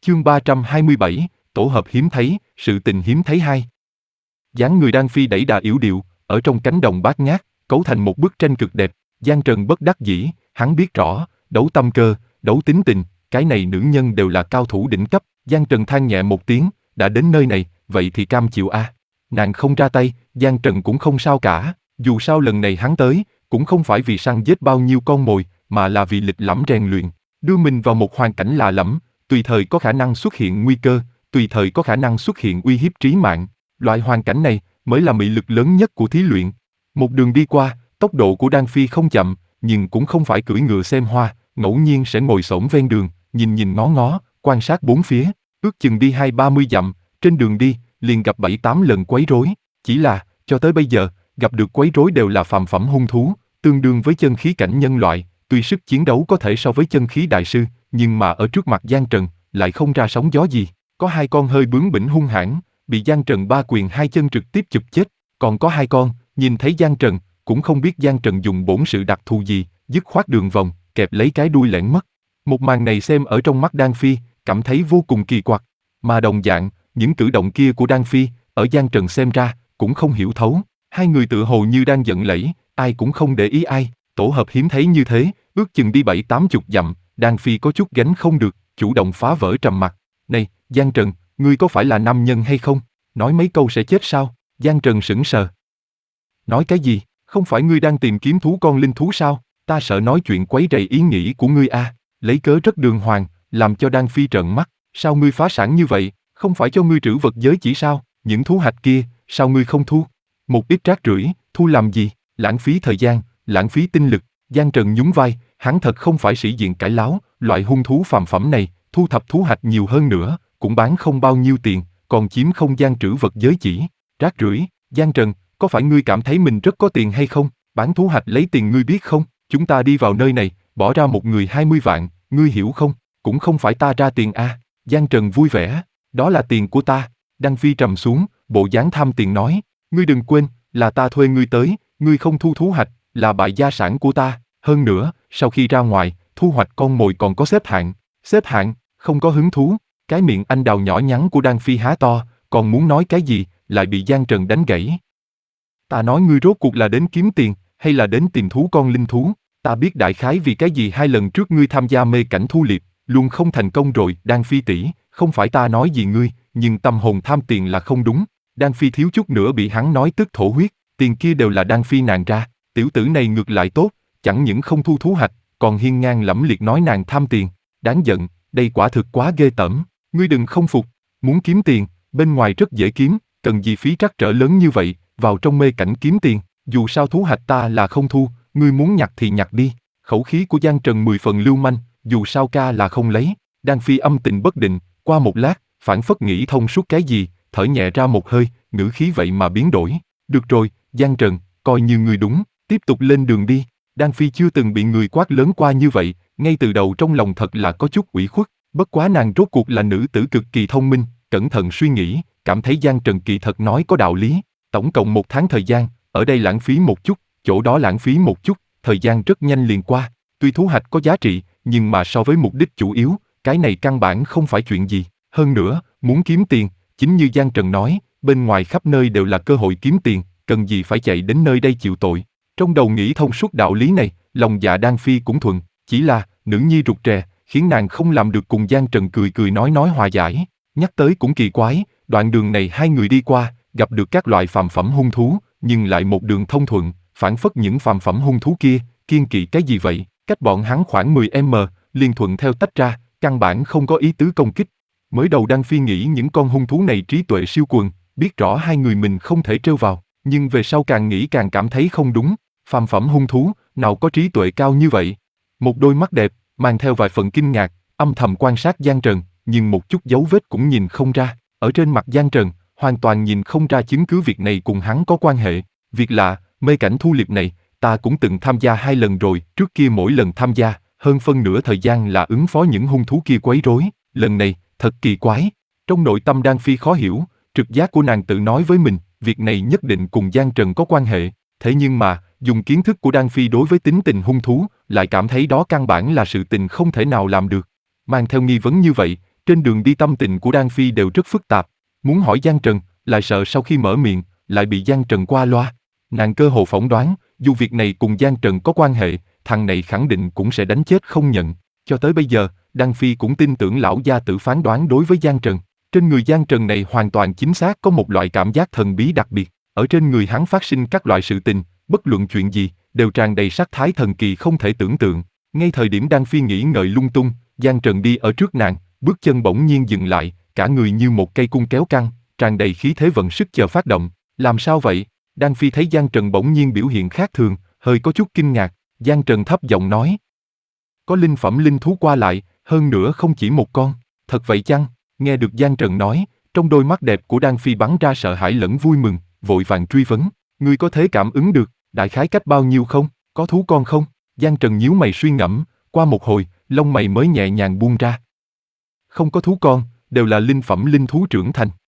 Chương 327, tổ hợp hiếm thấy, sự tình hiếm thấy 2. Dáng người Đan Phi đẩy đà yểu điệu, ở trong cánh đồng bát ngát, cấu thành một bức tranh cực đẹp. Giang Trần bất đắc dĩ, hắn biết rõ, đấu tâm cơ, đấu tính tình, cái này nữ nhân đều là cao thủ đỉnh cấp. Giang Trần than nhẹ một tiếng, đã đến nơi này, vậy thì cam chịu a. Nàng không ra tay, Giang Trần cũng không sao cả, dù sao lần này hắn tới, cũng không phải vì săn giết bao nhiêu con mồi, mà là vì lịch lẫm rèn luyện, đưa mình vào một hoàn cảnh lạ lẫm, tùy thời có khả năng xuất hiện nguy cơ, tùy thời có khả năng xuất hiện uy hiếp trí mạng. Loại hoàn cảnh này mới là mị lực lớn nhất của thí luyện. Một đường đi qua, tốc độ của Đan Phi không chậm, nhưng cũng không phải cưỡi ngựa xem hoa, ngẫu nhiên sẽ ngồi xổm ven đường, nhìn ngó ngó, quan sát bốn phía. Ước chừng đi 20-30 dặm, trên đường đi, liền gặp 7-8 lần quấy rối. Chỉ là, cho tới bây giờ, gặp được quấy rối đều là phàm phẩm hung thú, tương đương với chân khí cảnh nhân loại. Tuy sức chiến đấu có thể so với chân khí đại sư, nhưng mà ở trước mặt Giang Trần, lại không ra sóng gió gì. Có 2 con hơi bướng bỉnh hung hãn, bị Giang Trần 3 quyền 2 chân trực tiếp chụp chết. Còn có 2 con, nhìn thấy Giang Trần, cũng không biết Giang Trần dùng bổn sự đặc thù gì, dứt khoát đường vòng, kẹp lấy cái đuôi lẻn mất. Một màn này xem ở trong mắt Đan Phi, cảm thấy vô cùng kỳ quặc. Mà đồng dạng, những cử động kia của Đan Phi, ở Giang Trần xem ra, cũng không hiểu thấu. 2 người tựa hồ như đang giận lẫy, ai cũng không để ý ai. Tổ hợp hiếm thấy như thế, ước chừng đi 7-80 dặm, Đan Phi có chút gánh không được, chủ động phá vỡ trầm mặc. Này, Giang Trần, ngươi có phải là nam nhân hay không? Nói mấy câu sẽ chết sao? Giang Trần sững sờ. Nói cái gì? Không phải ngươi đang tìm kiếm thú con linh thú sao? Ta sợ nói chuyện quấy rầy ý nghĩ của ngươi a. Lấy cớ rất đường hoàng, làm cho Đan Phi trợn mắt. Sao ngươi phá sản như vậy? Không phải cho ngươi trữ vật giới chỉ sao? Những thú hạch kia, sao ngươi không thu? Một ít rác rưởi, thu làm gì? Lãng phí thời gian, lãng phí tinh lực. Giang Trần nhún vai, hắn thật không phải sĩ diện cãi láo, loại hung thú phàm phẩm này, thu thập thú hạch nhiều hơn nữa, cũng bán không bao nhiêu tiền, còn chiếm không gian trữ vật giới chỉ. Rác rưởi, Giang Trần, có phải ngươi cảm thấy mình rất có tiền hay không? Bán thú hạch lấy tiền ngươi biết không? Chúng ta đi vào nơi này, bỏ ra một người 20 vạn, ngươi hiểu không? Cũng không phải ta ra tiền a. Giang Trần vui vẻ, đó là tiền của ta. Đan Phi trầm xuống, bộ dáng tham tiền nói, ngươi đừng quên, là ta thuê ngươi tới, ngươi không thu thú hạch, là bại gia sản của ta. Hơn nữa, sau khi ra ngoài, thu hoạch con mồi còn có xếp hạng. Xếp hạng, không có hứng thú. Cái miệng anh đào nhỏ nhắn của Đan Phi há to, còn muốn nói cái gì, lại bị Giang Trần đánh gãy. Ta nói ngươi rốt cuộc là đến kiếm tiền, hay là đến tìm thú con linh thú? Ta biết đại khái vì cái gì 2 lần trước ngươi tham gia mê cảnh thu liệp, luôn không thành công rồi. Đan Phi tỷ, không phải ta nói gì ngươi, nhưng tâm hồn tham tiền là không đúng. Đan Phi thiếu chút nữa bị hắn nói tức thổ huyết, tiền kia đều là Đan Phi nàng ra, tiểu tử này ngược lại tốt, chẳng những không thu thú hạch, còn hiên ngang lẫm liệt nói nàng tham tiền. Đáng giận, đây quả thực quá ghê tởm. Ngươi đừng không phục, muốn kiếm tiền, bên ngoài rất dễ kiếm, cần gì phí trắc trở lớn như vậy, vào trong mê cảnh kiếm tiền, dù sao thú hạch ta là không thu, ngươi muốn nhặt thì nhặt đi. Khẩu khí của Giang Trần 10 phần lưu manh, dù sao ca là không lấy. Đan Phi âm tình bất định, qua một lát, phảng phất nghĩ thông suốt cái gì, thở nhẹ ra một hơi, ngữ khí vậy mà biến đổi. Được rồi, Giang Trần, coi như ngươi đúng, tiếp tục lên đường đi. Đan Phi chưa từng bị người quát lớn qua như vậy, ngay từ đầu trong lòng thật là có chút ủy khuất. Bất quá nàng rốt cuộc là nữ tử cực kỳ thông minh, cẩn thận suy nghĩ, cảm thấy Giang Trần kỳ thật nói có đạo lý. Tổng cộng 1 tháng thời gian, ở đây lãng phí một chút, chỗ đó lãng phí một chút, thời gian rất nhanh liền qua. Tuy thú hạch có giá trị, nhưng mà so với mục đích chủ yếu, cái này căn bản không phải chuyện gì. Hơn nữa, muốn kiếm tiền, chính như Giang Trần nói, bên ngoài khắp nơi đều là cơ hội kiếm tiền, cần gì phải chạy đến nơi đây chịu tội. Trong đầu nghĩ thông suốt đạo lý này, lòng dạ Đan Phi cũng thuận, chỉ là, nữ nhi rụt rè, khiến nàng không làm được cùng Giang Trần cười cười nói hòa giải. Nhắc tới cũng kỳ quái, đoạn đường này 2 người đi qua, gặp được các loại phàm phẩm hung thú, nhưng lại một đường thông thuận, phảng phất những phàm phẩm hung thú kia, kiêng kỵ cái gì vậy, cách bọn hắn khoảng 10m, liền thuận theo tách ra, căn bản không có ý tứ công kích. Mới đầu Đan Phi nghĩ những con hung thú này trí tuệ siêu quần, biết rõ 2 người mình không thể trêu vào, nhưng về sau càng nghĩ càng cảm thấy không đúng, phàm phẩm hung thú, nào có trí tuệ cao như vậy. Một đôi mắt đẹp, mang theo vài phần kinh ngạc, âm thầm quan sát Giang Trần, nhưng một chút dấu vết cũng nhìn không ra. Ở trên mặt Giang Trần, hoàn toàn nhìn không ra chứng cứ việc này cùng hắn có quan hệ. Việc lạ, mê cảnh thu liệp này, ta cũng từng tham gia 2 lần rồi, trước kia mỗi lần tham gia, hơn phân nửa thời gian là ứng phó những hung thú kia quấy rối. Lần này, thật kỳ quái. Trong nội tâm Đan Phi khó hiểu, trực giác của nàng tự nói với mình, việc này nhất định cùng Giang Trần có quan hệ. Thế nhưng mà, dùng kiến thức của Đan Phi đối với tính tình hung thú, lại cảm thấy đó căn bản là sự tình không thể nào làm được. Mang theo nghi vấn như vậy, Trên đường đi tâm tình của Đan Phi đều rất phức tạp, muốn hỏi Giang Trần, lại sợ sau khi mở miệng, lại bị Giang Trần qua loa. Nàng cơ hồ phỏng đoán, dù việc này cùng Giang Trần có quan hệ, thằng này khẳng định cũng sẽ đánh chết không nhận. Cho tới bây giờ, Đan Phi cũng tin tưởng lão gia tử phán đoán đối với Giang Trần. Trên người Giang Trần này hoàn toàn chính xác có một loại cảm giác thần bí đặc biệt. Ở trên người hắn phát sinh các loại sự tình, bất luận chuyện gì, đều tràn đầy sắc thái thần kỳ không thể tưởng tượng. Ngay thời điểm Đan Phi nghĩ ngợi lung tung, Giang Trần đi ở trước nàng, bước chân bỗng nhiên dừng lại, cả người như một cây cung kéo căng, tràn đầy khí thế vận sức chờ phát động. Làm sao vậy? Đan Phi thấy Giang Trần bỗng nhiên biểu hiện khác thường, hơi có chút kinh ngạc. Giang Trần thấp giọng nói: có linh phẩm linh thú qua lại, hơn nữa không chỉ một con. Thật vậy chăng? Nghe được Giang Trần nói, trong đôi mắt đẹp của Đan Phi bắn ra sợ hãi lẫn vui mừng, vội vàng truy vấn: ngươi có thể cảm ứng được, đại khái cách bao nhiêu không? Có thú con không? Giang Trần nhíu mày suy ngẫm, qua một hồi, lông mày mới nhẹ nhàng buông ra. Không có thú con, đều là linh phẩm linh thú trưởng thành.